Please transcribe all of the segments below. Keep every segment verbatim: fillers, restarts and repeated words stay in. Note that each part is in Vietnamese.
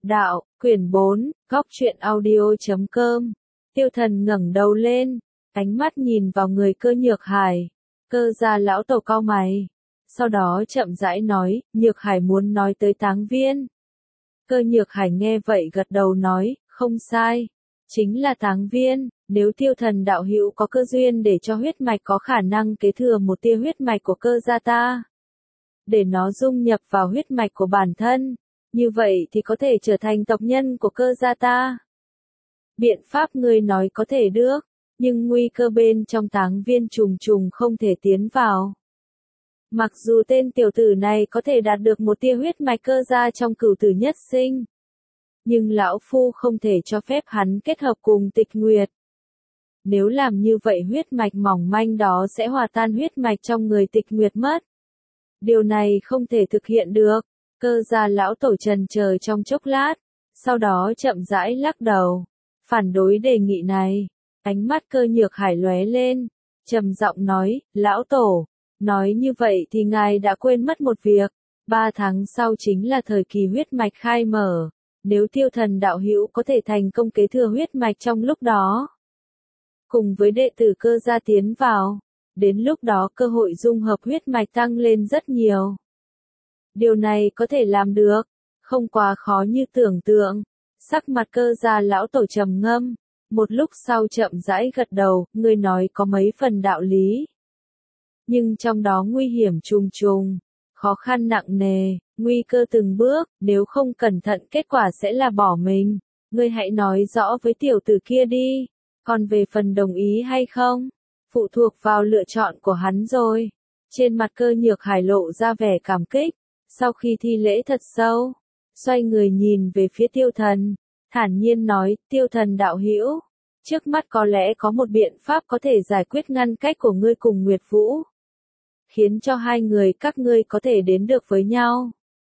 Đạo, quyển bốn, góc truyện audio.com. Tiêu Thần ngẩng đầu lên, ánh mắt nhìn vào người Cơ Nhược Hải. Cơ gia lão tổ cau mày. Sau đó chậm rãi nói, Nhược Hải muốn nói tới Táng Viên. Cơ Nhược Hải nghe vậy gật đầu nói, không sai. Chính là Táng Viên, nếu Tiêu Thần đạo hữu có cơ duyên để cho huyết mạch có khả năng kế thừa một tia huyết mạch của cơ gia ta. Để nó dung nhập vào huyết mạch của bản thân. Như vậy thì có thể trở thành tộc nhân của cơ gia ta. Biện pháp ngươi nói có thể được, nhưng nguy cơ bên trong Táng Viên trùng trùng không thể tiến vào. Mặc dù tên tiểu tử này có thể đạt được một tia huyết mạch cơ gia trong cửu tử nhất sinh, nhưng lão phu không thể cho phép hắn kết hợp cùng Tịch Nguyệt. Nếu làm như vậy huyết mạch mỏng manh đó sẽ hòa tan huyết mạch trong người Tịch Nguyệt mất. Điều này không thể thực hiện được. Cơ gia lão tổ trần chờ trong chốc lát, sau đó chậm rãi lắc đầu, phản đối đề nghị này. Ánh mắt Cơ Nhược Hải lóe lên, trầm giọng nói, lão tổ, nói như vậy thì ngài đã quên mất một việc, ba tháng sau chính là thời kỳ huyết mạch khai mở, nếu Tiêu Thần đạo hữu có thể thành công kế thừa huyết mạch trong lúc đó, cùng với đệ tử cơ gia tiến vào, đến lúc đó cơ hội dung hợp huyết mạch tăng lên rất nhiều. Điều này có thể làm được, không quá khó như tưởng tượng. Sắc mặt cơ gia lão tổ trầm ngâm, một lúc sau chậm rãi gật đầu, ngươi nói có mấy phần đạo lý. Nhưng trong đó nguy hiểm trùng trùng, khó khăn nặng nề, nguy cơ từng bước, nếu không cẩn thận kết quả sẽ là bỏ mình. Ngươi hãy nói rõ với tiểu tử kia đi, còn về phần đồng ý hay không, phụ thuộc vào lựa chọn của hắn rồi. Trên mặt Cơ Nhược Hải lộ ra vẻ cảm kích. Sau khi thi lễ thật sâu, xoay người nhìn về phía Tiêu Thần, thản nhiên nói, Tiêu Thần đạo hữu, trước mắt có lẽ có một biện pháp có thể giải quyết ngăn cách của ngươi cùng Nguyệt Vũ, khiến cho hai người các ngươi có thể đến được với nhau.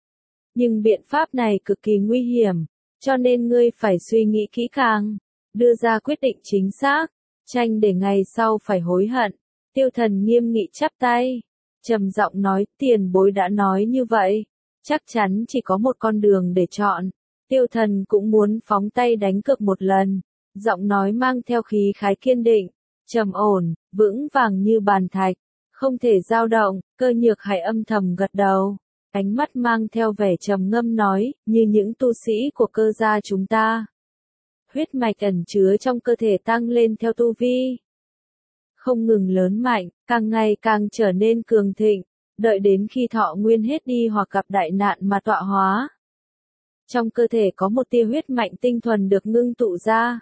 Nhưng biện pháp này cực kỳ nguy hiểm, cho nên ngươi phải suy nghĩ kỹ càng, đưa ra quyết định chính xác, tránh để ngày sau phải hối hận. Tiêu Thần nghiêm nghị chắp tay, trầm giọng nói, tiền bối đã nói như vậy, chắc chắn chỉ có một con đường để chọn. Tiêu Thần cũng muốn phóng tay đánh cược một lần, giọng nói mang theo khí khái kiên định, trầm ổn, vững vàng như bàn thạch, không thể dao động. Cơ Nhược Hải âm thầm gật đầu, ánh mắt mang theo vẻ trầm ngâm nói, như những tu sĩ của cơ gia chúng ta, huyết mạch ẩn chứa trong cơ thể tăng lên theo tu vi, không ngừng lớn mạnh, càng ngày càng trở nên cường thịnh, đợi đến khi thọ nguyên hết đi hoặc gặp đại nạn mà tọa hóa. Trong cơ thể có một tia huyết mạnh tinh thuần được ngưng tụ ra,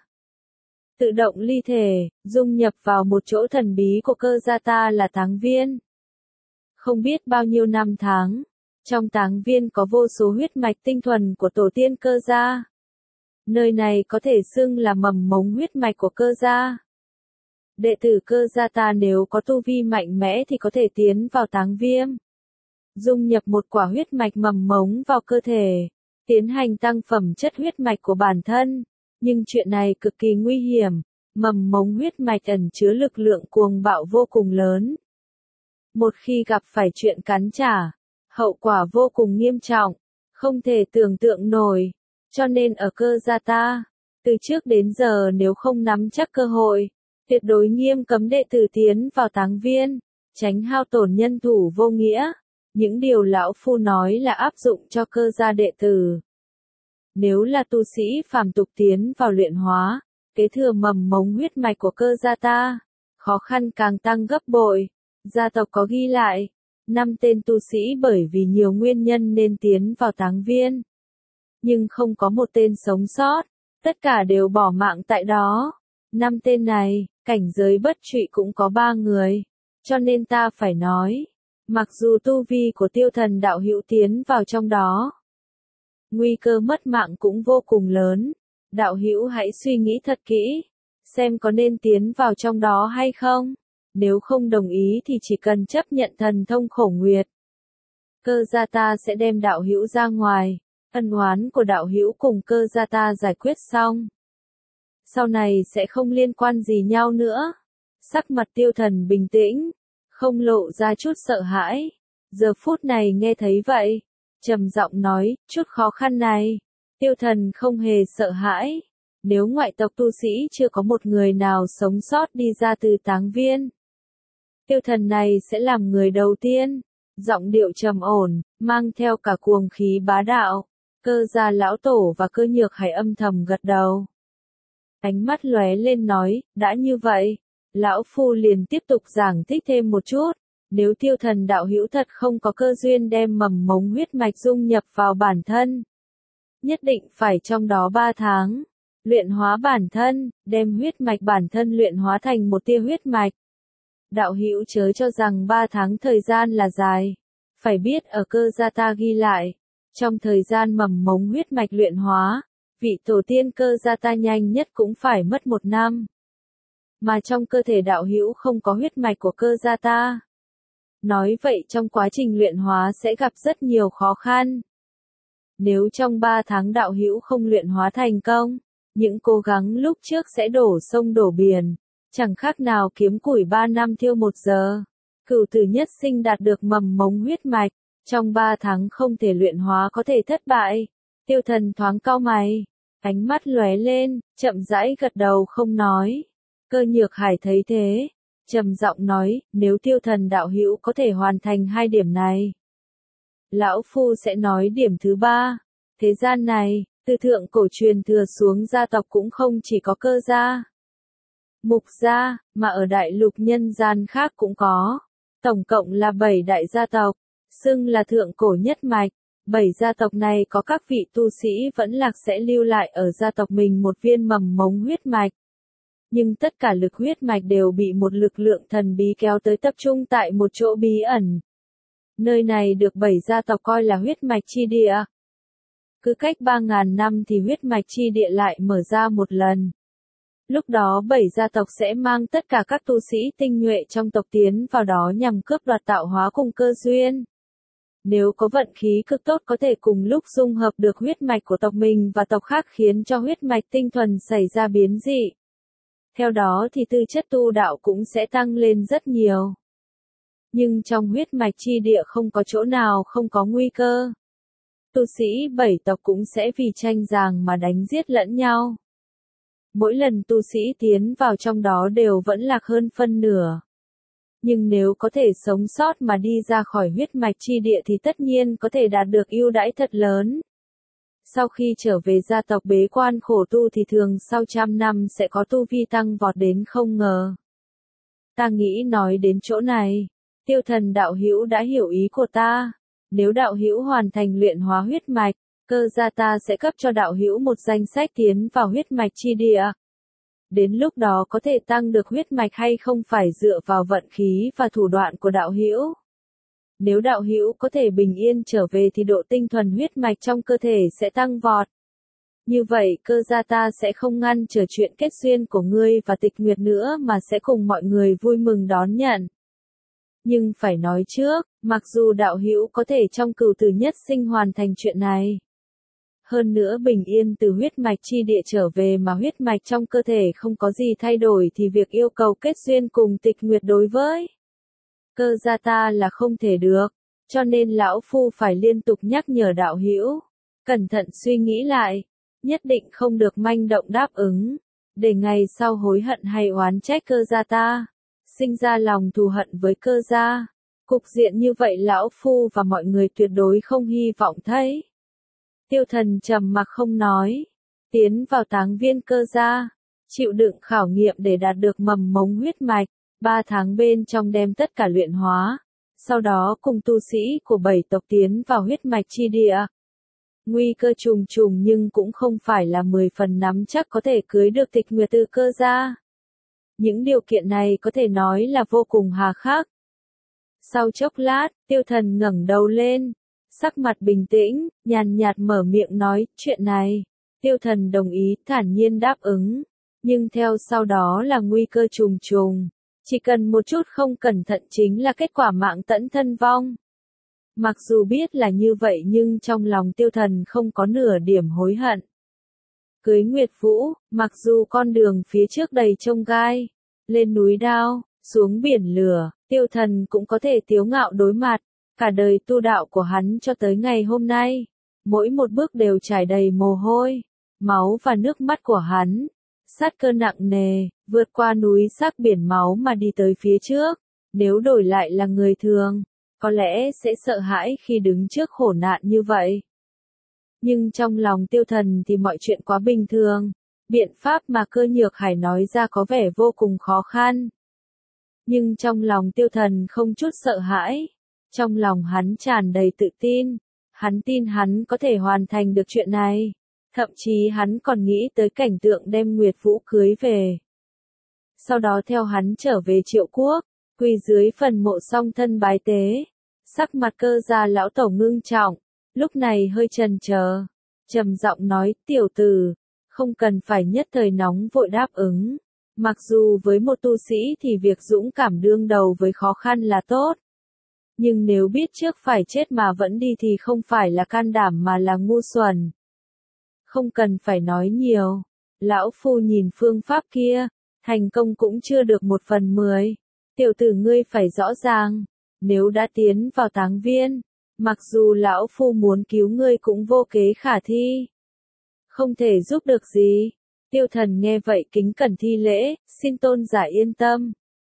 tự động ly thể, dung nhập vào một chỗ thần bí của cơ gia ta là Táng Viên. Không biết bao nhiêu năm tháng, trong Táng Viên có vô số huyết mạch tinh thuần của tổ tiên cơ gia. Nơi này có thể xưng là mầm mống huyết mạch của cơ gia. Đệ tử cơ gia ta nếu có tu vi mạnh mẽ thì có thể tiến vào Táng Viên, dung nhập một quả huyết mạch mầm mống vào cơ thể, tiến hành tăng phẩm chất huyết mạch của bản thân. Nhưng chuyện này cực kỳ nguy hiểm, mầm mống huyết mạch ẩn chứa lực lượng cuồng bạo vô cùng lớn. Một khi gặp phải chuyện cắn trả, hậu quả vô cùng nghiêm trọng, không thể tưởng tượng nổi. Cho nên ở cơ gia ta, từ trước đến giờ nếu không nắm chắc cơ hội, tuyệt đối nghiêm cấm đệ tử tiến vào Táng Viên, tránh hao tổn nhân thủ vô nghĩa. Những điều lão phu nói là áp dụng cho cơ gia đệ tử. Nếu là tu sĩ phàm tục tiến vào luyện hóa, kế thừa mầm mống huyết mạch của cơ gia ta, khó khăn càng tăng gấp bội. Gia tộc có ghi lại, năm tên tu sĩ bởi vì nhiều nguyên nhân nên tiến vào Táng Viên, nhưng không có một tên sống sót, tất cả đều bỏ mạng tại đó. Năm tên này, cảnh giới bất trụy cũng có ba người, cho nên ta phải nói, mặc dù tu vi của Tiêu Thần đạo hữu tiến vào trong đó, nguy cơ mất mạng cũng vô cùng lớn. Đạo hữu hãy suy nghĩ thật kỹ, xem có nên tiến vào trong đó hay không. Nếu không đồng ý thì chỉ cần chấp nhận thần thông Khổ Nguyệt, cơ gia ta sẽ đem đạo hữu ra ngoài, ân oán của đạo hữu cùng cơ gia ta giải quyết xong, sau này sẽ không liên quan gì nhau nữa. Sắc mặt Tiêu Thần bình tĩnh, không lộ ra chút sợ hãi. Giờ phút này nghe thấy vậy, trầm giọng nói, chút khó khăn này, Tiêu Thần không hề sợ hãi. Nếu ngoại tộc tu sĩ chưa có một người nào sống sót đi ra từ táng viên, Tiêu Thần này sẽ làm người đầu tiên. Giọng điệu trầm ổn, mang theo cả cuồng khí bá đạo. Cơ Gia lão tổ và Cơ Nhược Hải âm thầm gật đầu. Ánh mắt lóe lên nói, đã như vậy, lão phu liền tiếp tục giảng thích thêm một chút. Nếu Tiêu Thần đạo hữu thật không có cơ duyên đem mầm mống huyết mạch dung nhập vào bản thân, nhất định phải trong đó ba tháng, luyện hóa bản thân, đem huyết mạch bản thân luyện hóa thành một tia huyết mạch. Đạo hữu chớ cho rằng ba tháng thời gian là dài, phải biết ở Cơ Gia ta ghi lại, trong thời gian mầm mống huyết mạch luyện hóa, vị tổ tiên Cơ Gia ta nhanh nhất cũng phải mất một năm. Mà trong cơ thể đạo hữu không có huyết mạch của Cơ Gia ta. Nói vậy trong quá trình luyện hóa sẽ gặp rất nhiều khó khăn. Nếu trong ba tháng đạo hữu không luyện hóa thành công, những cố gắng lúc trước sẽ đổ sông đổ biển, chẳng khác nào kiếm củi ba năm thiêu một giờ. Cửu tử nhất sinh đạt được mầm mống huyết mạch, trong ba tháng không thể luyện hóa có thể thất bại. Tiêu Thần thoáng cau mày, ánh mắt lóe lên, chậm rãi gật đầu không nói. Cơ Nhược Hải thấy thế, trầm giọng nói, nếu Tiêu Thần đạo hữu có thể hoàn thành hai điểm này, lão phu sẽ nói điểm thứ ba. Thế gian này, từ thượng cổ truyền thừa xuống gia tộc cũng không chỉ có Cơ gia, Mục gia, mà ở đại lục nhân gian khác cũng có. Tổng cộng là bảy đại gia tộc, xưng là thượng cổ nhất mạch. Bảy gia tộc này có các vị tu sĩ vẫn lạc sẽ lưu lại ở gia tộc mình một viên mầm mống huyết mạch. Nhưng tất cả lực huyết mạch đều bị một lực lượng thần bí kéo tới tập trung tại một chỗ bí ẩn. Nơi này được bảy gia tộc coi là huyết mạch chi địa. Cứ cách ba ngàn năm thì huyết mạch chi địa lại mở ra một lần. Lúc đó bảy gia tộc sẽ mang tất cả các tu sĩ tinh nhuệ trong tộc tiến vào đó nhằm cướp đoạt tạo hóa cùng cơ duyên. Nếu có vận khí cực tốt có thể cùng lúc dung hợp được huyết mạch của tộc mình và tộc khác khiến cho huyết mạch tinh thuần xảy ra biến dị. Theo đó thì tư chất tu đạo cũng sẽ tăng lên rất nhiều. Nhưng trong huyết mạch chi địa không có chỗ nào không có nguy cơ. Tu sĩ bảy tộc cũng sẽ vì tranh giành mà đánh giết lẫn nhau. Mỗi lần tu sĩ tiến vào trong đó đều vẫn lạc hơn phân nửa. Nhưng nếu có thể sống sót mà đi ra khỏi huyết mạch chi địa thì tất nhiên có thể đạt được ưu đãi thật lớn. Sau khi trở về gia tộc bế quan khổ tu thì thường sau trăm năm sẽ có tu vi tăng vọt đến không ngờ. Ta nghĩ nói đến chỗ này, Tiêu Thần đạo hữu đã hiểu ý của ta. Nếu đạo hữu hoàn thành luyện hóa huyết mạch, Cơ gia ta sẽ cấp cho đạo hữu một danh sách tiến vào huyết mạch chi địa. Đến lúc đó có thể tăng được huyết mạch hay không phải dựa vào vận khí và thủ đoạn của đạo hữu. Nếu đạo hữu có thể bình yên trở về thì độ tinh thuần huyết mạch trong cơ thể sẽ tăng vọt. Như vậy Cơ gia ta sẽ không ngăn trở chuyện kết duyên của ngươi và Tịch Nguyệt nữa mà sẽ cùng mọi người vui mừng đón nhận. Nhưng phải nói trước, mặc dù đạo hữu có thể trong cửu tử nhất sinh hoàn thành chuyện này. Hơn nữa bình yên từ huyết mạch chi địa trở về mà huyết mạch trong cơ thể không có gì thay đổi thì việc yêu cầu kết duyên cùng Tịch Nguyệt đối với Cơ gia ta là không thể được, cho nên lão phu phải liên tục nhắc nhở đạo hữu, cẩn thận suy nghĩ lại, nhất định không được manh động đáp ứng, để ngày sau hối hận hay oán trách Cơ gia ta, sinh ra lòng thù hận với Cơ gia. Cục diện như vậy lão phu và mọi người tuyệt đối không hy vọng thấy. Tiêu Thần trầm mặc không nói, tiến vào táng viên Cơ gia, chịu đựng khảo nghiệm để đạt được mầm mống huyết mạch, ba tháng bên trong đem tất cả luyện hóa, sau đó cùng tu sĩ của bảy tộc tiến vào huyết mạch chi địa. Nguy cơ trùng trùng nhưng cũng không phải là mười phần nắm chắc có thể cưới được Tịch Nguyệt từ Cơ gia. Những điều kiện này có thể nói là vô cùng hà khắc. Sau chốc lát, Tiêu Thần ngẩng đầu lên, sắc mặt bình tĩnh, nhàn nhạt mở miệng nói, chuyện này. Tiêu Thần đồng ý, thản nhiên đáp ứng. Nhưng theo sau đó là nguy cơ trùng trùng. Chỉ cần một chút không cẩn thận chính là kết quả mạng tẫn thân vong. Mặc dù biết là như vậy nhưng trong lòng Tiêu Thần không có nửa điểm hối hận. Cưới Nguyệt Vũ, mặc dù con đường phía trước đầy chông gai, lên núi đao, xuống biển lửa, Tiêu Thần cũng có thể tiếu ngạo đối mặt. Cả đời tu đạo của hắn cho tới ngày hôm nay, mỗi một bước đều trải đầy mồ hôi, máu và nước mắt của hắn. Sát cơ nặng nề, vượt qua núi xác biển máu mà đi tới phía trước. Nếu đổi lại là người thường, có lẽ sẽ sợ hãi khi đứng trước khổ nạn như vậy. Nhưng trong lòng Tiêu Thần thì mọi chuyện quá bình thường. Biện pháp mà Cơ Nhược Hải nói ra có vẻ vô cùng khó khăn. Nhưng trong lòng Tiêu Thần không chút sợ hãi. Trong lòng hắn tràn đầy tự tin. Hắn tin hắn có thể hoàn thành được chuyện này. Thậm chí hắn còn nghĩ tới cảnh tượng đem Nguyệt Vũ cưới về. Sau đó theo hắn trở về Triệu Quốc, quỳ dưới phần mộ song thân bái tế. Sắc mặt Cơ gia lão tổ ngưng trọng, lúc này hơi chần chờ, trầm giọng nói, tiểu tử, không cần phải nhất thời nóng vội đáp ứng. Mặc dù với một tu sĩ thì việc dũng cảm đương đầu với khó khăn là tốt. Nhưng nếu biết trước phải chết mà vẫn đi thì không phải là can đảm mà là ngu xuẩn. Không cần phải nói nhiều. Lão phu nhìn phương pháp kia, thành công cũng chưa được một phần mười. Tiểu tử ngươi phải rõ ràng, nếu đã tiến vào táng viên, mặc dù lão phu muốn cứu ngươi cũng vô kế khả thi. Không thể giúp được gì. Tiêu Thần nghe vậy kính cẩn thi lễ, xin tôn giả yên tâm.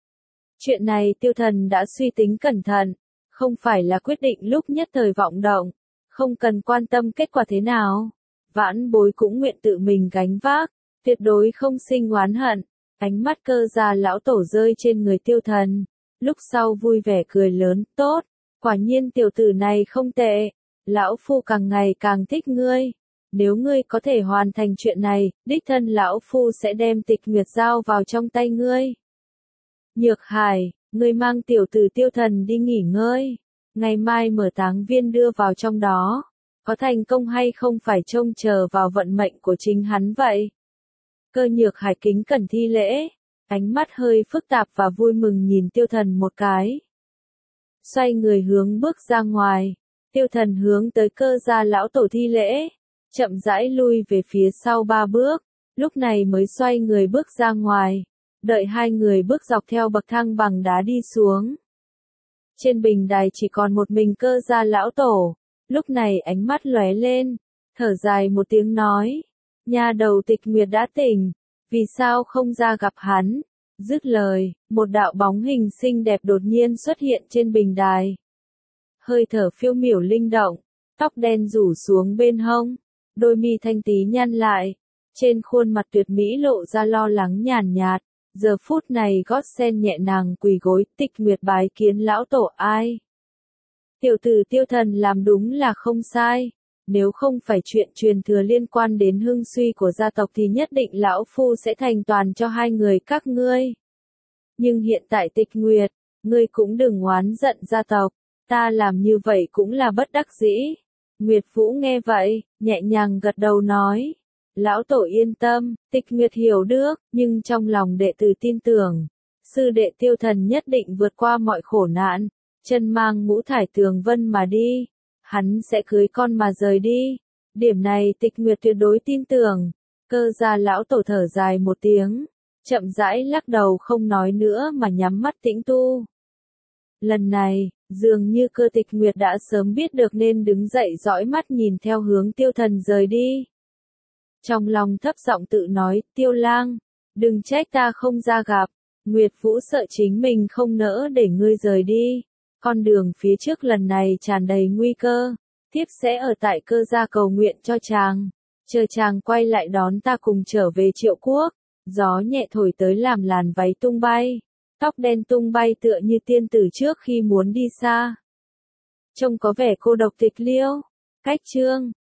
Chuyện này Tiêu Thần đã suy tính cẩn thận, không phải là quyết định lúc nhất thời vọng động, không cần quan tâm kết quả thế nào. Vãn bối cũng nguyện tự mình gánh vác, tuyệt đối không sinh oán hận. Ánh mắt Cơ gia lão tổ rơi trên người Tiêu Thần, lúc sau vui vẻ cười lớn, tốt, quả nhiên tiểu tử này không tệ, lão phu càng ngày càng thích ngươi. Nếu ngươi có thể hoàn thành chuyện này, đích thân lão phu sẽ đem Tịch Nguyệt giao vào trong tay ngươi. Nhược Hải, ngươi mang tiểu tử Tiêu Thần đi nghỉ ngơi, ngày mai mở táng viên đưa vào trong đó. Có thành công hay không phải trông chờ vào vận mệnh của chính hắn vậy. Cơ Nhược Hải kính cẩn thi lễ, ánh mắt hơi phức tạp và vui mừng nhìn Tiêu Thần một cái. Xoay người hướng bước ra ngoài, Tiêu Thần hướng tới Cơ gia lão tổ thi lễ, chậm rãi lui về phía sau ba bước, lúc này mới xoay người bước ra ngoài, đợi hai người bước dọc theo bậc thang bằng đá đi xuống. Trên bình đài chỉ còn một mình Cơ gia lão tổ. Lúc này ánh mắt lóe lên, thở dài một tiếng nói, nhà đầu Tịch Nguyệt đã tỉnh, vì sao không ra gặp hắn? Dứt lời, một đạo bóng hình xinh đẹp đột nhiên xuất hiện trên bình đài. Hơi thở phiêu miểu linh động, tóc đen rủ xuống bên hông, đôi mi thanh tí nhăn lại, trên khuôn mặt tuyệt mỹ lộ ra lo lắng nhàn nhạt, giờ phút này gót sen nhẹ nàng quỳ gối, Tịch Nguyệt bái kiến lão tổ ai? Tiểu tử Tiêu Thần làm đúng là không sai, nếu không phải chuyện truyền thừa liên quan đến hưng suy của gia tộc thì nhất định lão phu sẽ thành toàn cho hai người các ngươi. Nhưng hiện tại Tịch Nguyệt, ngươi cũng đừng oán giận gia tộc, ta làm như vậy cũng là bất đắc dĩ. Nguyệt Vũ nghe vậy, nhẹ nhàng gật đầu nói, lão tổ yên tâm, Tịch Nguyệt hiểu được, nhưng trong lòng đệ tử tin tưởng, sư đệ Tiêu Thần nhất định vượt qua mọi khổ nạn. Chân mang ngũ thải tường vân mà đi, hắn sẽ cưới con mà rời đi. Điểm này Tịch Nguyệt tuyệt đối tin tưởng. Cơ gia lão tổ thở dài một tiếng, chậm rãi lắc đầu không nói nữa mà nhắm mắt tĩnh tu. Lần này, dường như Cơ Tịch Nguyệt đã sớm biết được nên đứng dậy dõi mắt nhìn theo hướng Tiêu Thần rời đi. Trong lòng thấp giọng tự nói, Tiêu lang, đừng trách ta không ra gặp, Nguyệt Vũ sợ chính mình không nỡ để ngươi rời đi. Con đường phía trước lần này tràn đầy nguy cơ, tiếp sẽ ở tại Cơ gia cầu nguyện cho chàng, chờ chàng quay lại đón ta cùng trở về Triệu Quốc. Gió nhẹ thổi tới làm làn váy tung bay, tóc đen tung bay tựa như tiên tử trước khi muốn đi xa. Trông có vẻ cô độc tịch liêu. Cách chương